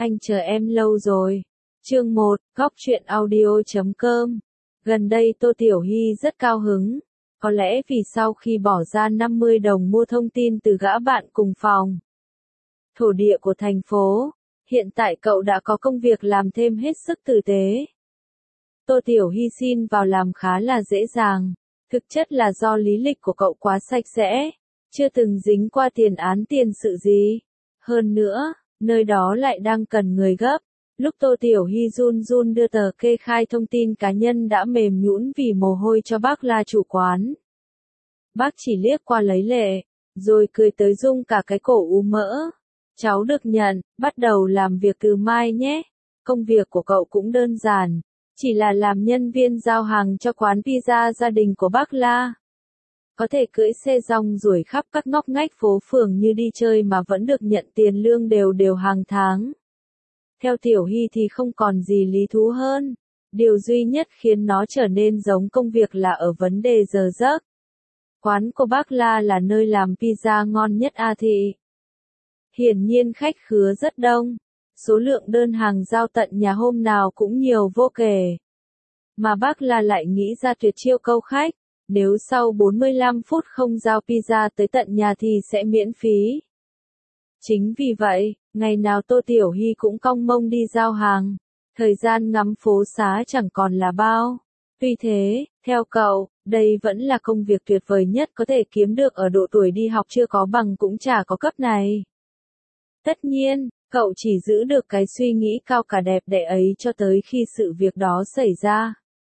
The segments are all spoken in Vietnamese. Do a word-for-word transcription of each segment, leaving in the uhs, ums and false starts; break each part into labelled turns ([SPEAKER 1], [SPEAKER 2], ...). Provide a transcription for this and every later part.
[SPEAKER 1] Anh chờ em lâu rồi. Chương một, góc truyện audio chấm com. Gần đây Tô Tiểu Hy rất cao hứng. Có lẽ vì sau khi bỏ ra năm mươi đồng mua thông tin từ gã bạn cùng phòng, thổ địa của thành phố, hiện tại cậu đã có công việc làm thêm hết sức tử tế. Tô Tiểu Hy xin vào làm khá là dễ dàng. Thực chất là do lý lịch của cậu quá sạch sẽ, chưa từng dính qua tiền án tiền sự gì. Hơn nữa, nơi đó lại đang cần người gấp. Lúc Tô Tiểu Hy run run đưa tờ kê khai thông tin cá nhân đã mềm nhũn vì mồ hôi cho bác là chủ quán. Bác chỉ liếc qua lấy lệ, rồi cười tới rung cả cái cổ ú mỡ. Cháu được nhận, bắt đầu làm việc từ mai nhé. Công việc của cậu cũng đơn giản, chỉ là làm nhân viên giao hàng cho quán pizza gia đình của bác La. Có thể cưỡi xe rong ruổi khắp các ngóc ngách phố phường như đi chơi mà vẫn được nhận tiền lương đều đều hàng tháng. Theo Tiểu Hy thì không còn gì lý thú hơn. Điều duy nhất khiến nó trở nên giống công việc là ở vấn đề giờ giấc. Quán của bác La là nơi làm pizza ngon nhất A Thị. Hiển nhiên khách khứa rất đông. Số lượng đơn hàng giao tận nhà hôm nào cũng nhiều vô kể. Mà bác La lại nghĩ ra tuyệt chiêu câu khách. Nếu sau bốn mươi lăm phút không giao pizza tới tận nhà thì sẽ miễn phí. Chính vì vậy, ngày nào Tô Tiểu Hy cũng cong mông đi giao hàng. Thời gian ngắm phố xá chẳng còn là bao. Tuy thế, theo cậu, đây vẫn là công việc tuyệt vời nhất có thể kiếm được ở độ tuổi đi học chưa có bằng cũng chả có cấp này. Tất nhiên, cậu chỉ giữ được cái suy nghĩ cao cả đẹp đẽ ấy cho tới khi sự việc đó xảy ra.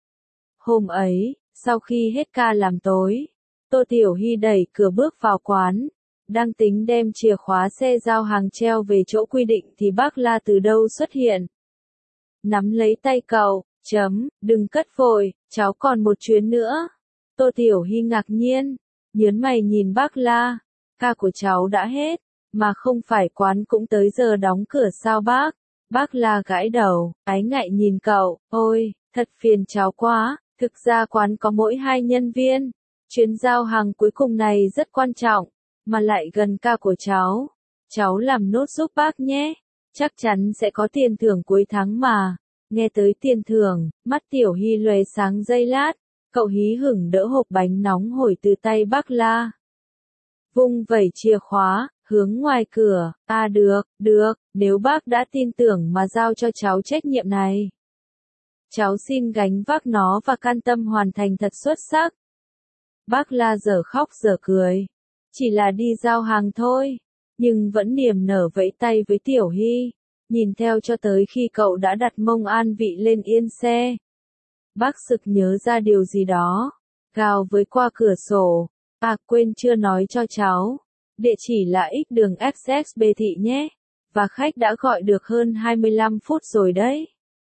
[SPEAKER 1] Hôm ấy, sau khi hết ca làm tối, Tô Tiểu Hy đẩy cửa bước vào quán, đang tính đem chìa khóa xe giao hàng treo về chỗ quy định thì bác La từ đâu xuất hiện. Nắm lấy tay cậu, chấm, đừng cất vội, cháu còn một chuyến nữa. Tô Tiểu Hy ngạc nhiên, nhớn mày nhìn bác La, ca của cháu đã hết, mà không phải quán cũng tới giờ đóng cửa sao bác? Bác La gãi đầu, ái ngại nhìn cậu, ôi, thật phiền cháu quá. Thực ra quán có mỗi hai nhân viên, chuyến giao hàng cuối cùng này rất quan trọng, mà lại gần ca của cháu. Cháu làm nốt giúp bác nhé, chắc chắn sẽ có tiền thưởng cuối tháng mà. Nghe tới tiền thưởng, mắt Tiểu Hy lóe sáng giây lát, cậu hí hửng đỡ hộp bánh nóng hổi từ tay bác La. Vung vẩy chìa khóa, hướng ngoài cửa, à được, được, nếu bác đã tin tưởng mà giao cho cháu trách nhiệm này. Cháu xin gánh vác nó và can tâm hoàn thành thật xuất sắc. Bác La dở khóc dở cười. Chỉ là đi giao hàng thôi, nhưng vẫn niềm nở vẫy tay với Tiểu Hy, nhìn theo cho tới khi cậu đã đặt mông an vị lên yên xe. Bác sực nhớ ra điều gì đó, gào với qua cửa sổ, à quên chưa nói cho cháu, địa chỉ là X đường ích ích B Thị nhé, và khách đã gọi được hơn hai mươi lăm phút rồi đấy.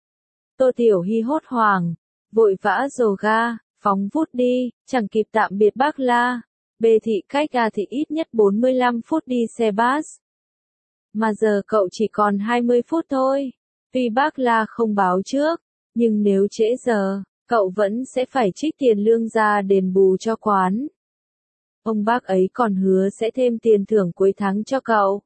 [SPEAKER 1] Tô Tiểu Hy hốt hoảng, vội vã dồ ga, phóng vút đi, chẳng kịp tạm biệt bác La. B Thị cách A Thị ít nhất bốn mươi lăm phút đi xe bus. Mà giờ cậu chỉ còn hai mươi phút thôi. Tuy bác La không báo trước, nhưng nếu trễ giờ, cậu vẫn sẽ phải trích tiền lương ra đền bù cho quán. Ông bác ấy còn hứa sẽ thêm tiền thưởng cuối tháng cho cậu.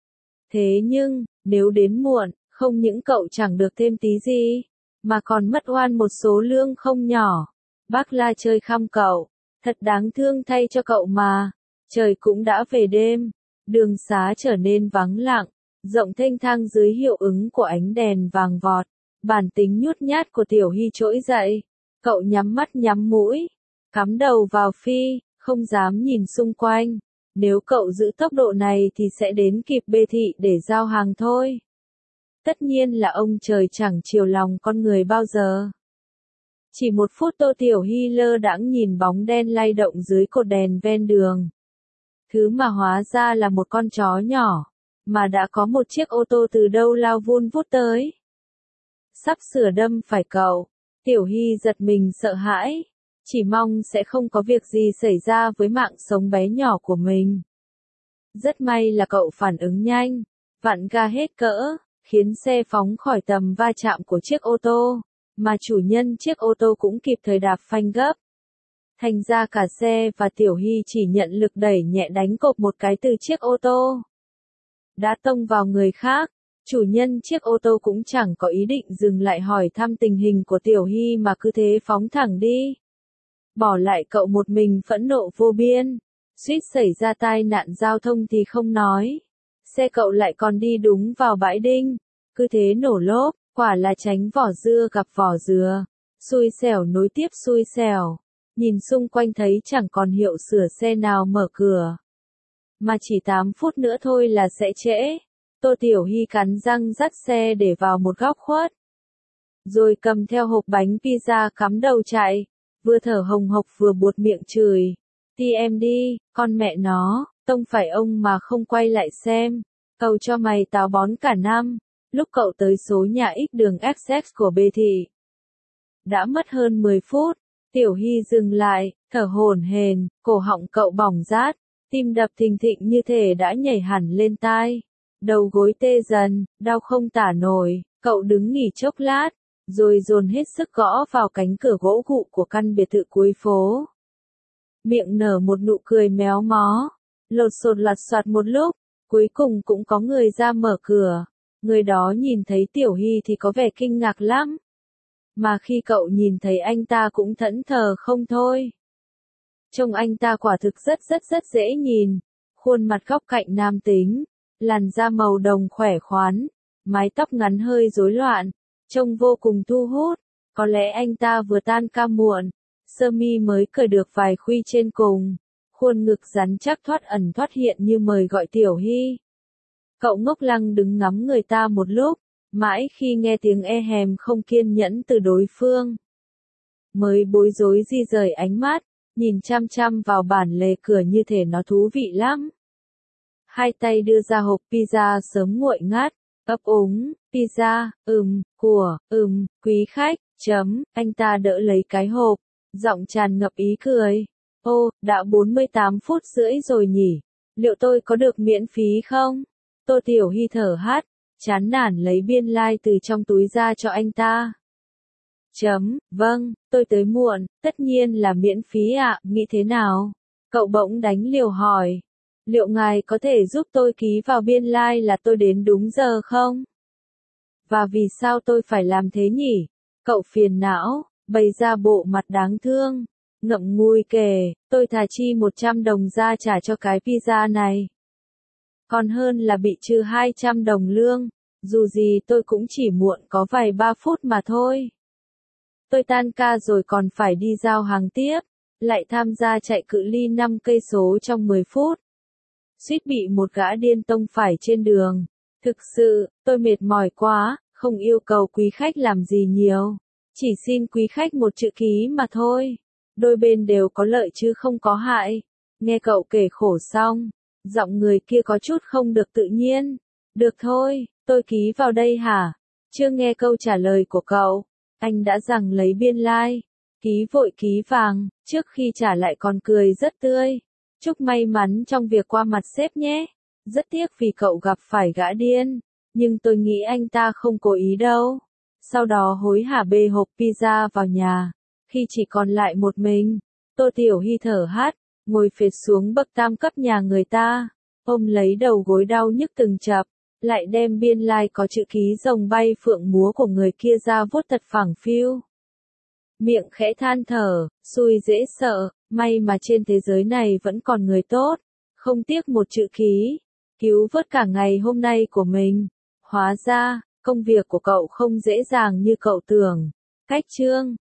[SPEAKER 1] Thế nhưng, nếu đến muộn, không những cậu chẳng được thêm tí gì, mà còn mất oan một số lương không nhỏ. Bác La chơi khăm cậu, thật đáng thương thay cho cậu mà. Trời cũng đã về đêm, đường xá trở nên vắng lặng, rộng thênh thang dưới hiệu ứng của ánh đèn vàng vọt. Bản tính nhút nhát của Tiểu Hy trỗi dậy, cậu nhắm mắt nhắm mũi, cắm đầu vào phi, không dám nhìn xung quanh. Nếu cậu giữ tốc độ này thì sẽ đến kịp B Thị để giao hàng thôi. Tất nhiên là ông trời chẳng chiều lòng con người bao giờ. Chỉ một phút Tô Tiểu Hy lơ đãng nhìn bóng đen lay động dưới cột đèn ven đường. Thứ mà hóa ra là một con chó nhỏ, mà đã có một chiếc ô tô từ đâu lao vun vút tới. Sắp sửa đâm phải cậu, Tiểu Hy giật mình sợ hãi, chỉ mong sẽ không có việc gì xảy ra với mạng sống bé nhỏ của mình. Rất may là cậu phản ứng nhanh, vặn ga hết cỡ, khiến xe phóng khỏi tầm va chạm của chiếc ô tô, mà chủ nhân chiếc ô tô cũng kịp thời đạp phanh gấp. Thành ra cả xe và Tiểu Hy chỉ nhận lực đẩy nhẹ đánh cộp một cái từ chiếc ô tô. Đã tông vào người khác, Chủ nhân chiếc ô tô cũng chẳng có ý định dừng lại hỏi thăm tình hình của Tiểu Hy mà cứ thế phóng thẳng đi. Bỏ lại cậu một mình phẫn nộ vô biên. Suýt xảy ra tai nạn giao thông thì không nói. Xe cậu lại còn đi đúng vào bãi đinh. Cứ thế nổ lốp, quả là tránh vỏ dưa gặp vỏ dừa. Xui xẻo nối tiếp xui xẻo. Nhìn xung quanh thấy chẳng còn hiệu sửa xe nào mở cửa. Mà chỉ tám phút nữa thôi là sẽ trễ. Tô Tiểu Hy cắn răng dắt xe để vào một góc khuất. Rồi cầm theo hộp bánh pizza cắm đầu chạy. Vừa thở hồng hộc vừa buột miệng chửi. Đi em đi, con mẹ nó, tông phải ông mà không quay lại xem. Cầu cho mày táo bón cả năm. Lúc cậu tới số nhà X đường ích ích của Bê Thị. Đã mất hơn mười phút. Tiểu Hy dừng lại, thở hổn hển, cổ họng cậu bỏng rát. Tim đập thình thịch như thể đã nhảy hẳn lên tai. Đầu gối tê dần, đau không tả nổi. Cậu đứng nghỉ chốc lát. Rồi dồn hết sức gõ vào cánh cửa gỗ gụ của căn biệt thự cuối phố. Miệng nở một nụ cười méo mó. Lột sột lặt soạt một lúc. Cuối cùng cũng có người ra mở cửa. Người đó nhìn thấy Tiểu Hy thì có vẻ kinh ngạc lắm. Mà khi cậu nhìn thấy anh ta cũng thẫn thờ không thôi. Trông anh ta quả thực rất rất rất dễ nhìn. Khuôn mặt góc cạnh nam tính. Làn da màu đồng khỏe khoắn. Mái tóc ngắn hơi rối loạn. Trông vô cùng thu hút. Có lẽ anh ta vừa tan ca muộn. Sơ mi mới cởi được vài khuy trên cùng. Khuôn ngực rắn chắc thoát ẩn thoát hiện như mời gọi Tiểu Hy. Cậu ngốc lăng đứng ngắm người ta một lúc. Mãi khi nghe tiếng e hèm không kiên nhẫn từ đối phương. Mới bối rối di rời ánh mắt. Nhìn chăm chăm vào bản lề cửa như thể nó thú vị lắm. Hai tay đưa ra hộp pizza sớm nguội ngắt. Ấp úng, pizza, ừm, của, ừm, quý khách, chấm, anh ta đỡ lấy cái hộp, giọng tràn ngập ý cười. Ô, đã bốn mươi tám phút rưỡi rồi nhỉ, liệu tôi có được miễn phí không? Tô Tiểu Hy thở hắt, chán nản lấy biên lai like từ trong túi ra cho anh ta. Chấm, vâng, tôi tới muộn, tất nhiên là miễn phí ạ, à, nghĩ thế nào? Cậu bỗng đánh liều hỏi. Liệu ngài có thể giúp tôi ký vào biên lai like là tôi đến đúng giờ không? Và vì sao tôi phải làm thế nhỉ? Cậu phiền não, bày ra bộ mặt đáng thương. Ngậm ngùi kể, tôi thà chi một trăm đồng ra trả cho cái pizza này. Còn hơn là bị trừ hai trăm đồng lương. Dù gì tôi cũng chỉ muộn có vài ba phút mà thôi. Tôi tan ca rồi còn phải đi giao hàng tiếp. Lại tham gia chạy cự ly năm cây số trong mười phút. Suýt bị một gã điên tông phải trên đường. Thực sự, tôi mệt mỏi quá, không yêu cầu quý khách làm gì nhiều. Chỉ xin quý khách một chữ ký mà thôi. Đôi bên đều có lợi chứ không có hại. Nghe cậu kể khổ xong, giọng người kia có chút không được tự nhiên. Được thôi, tôi ký vào đây hả? Chưa nghe câu trả lời của cậu. Anh đã rằng lấy biên lai. Like. Ký vội ký vàng, trước khi trả lại còn cười rất tươi. Chúc may mắn trong việc qua mặt sếp nhé. Rất tiếc vì cậu gặp phải gã điên. Nhưng tôi nghĩ anh ta không cố ý đâu. Sau đó hối hả bê hộp pizza vào nhà. Khi chỉ còn lại một mình, Tô Tiểu Hy thở hắt, ngồi phệt xuống bậc tam cấp nhà người ta. Ôm lấy đầu gối đau nhức từng chập. Lại đem biên lai like có chữ ký rồng bay phượng múa của người kia ra vuốt thật phẳng phiu. Miệng khẽ than thở, xui dễ sợ, may mà trên thế giới này vẫn còn người tốt, không tiếc một chữ ký, cứu vớt cả ngày hôm nay của mình. Hóa ra, công việc của cậu không dễ dàng như cậu tưởng. Cách chương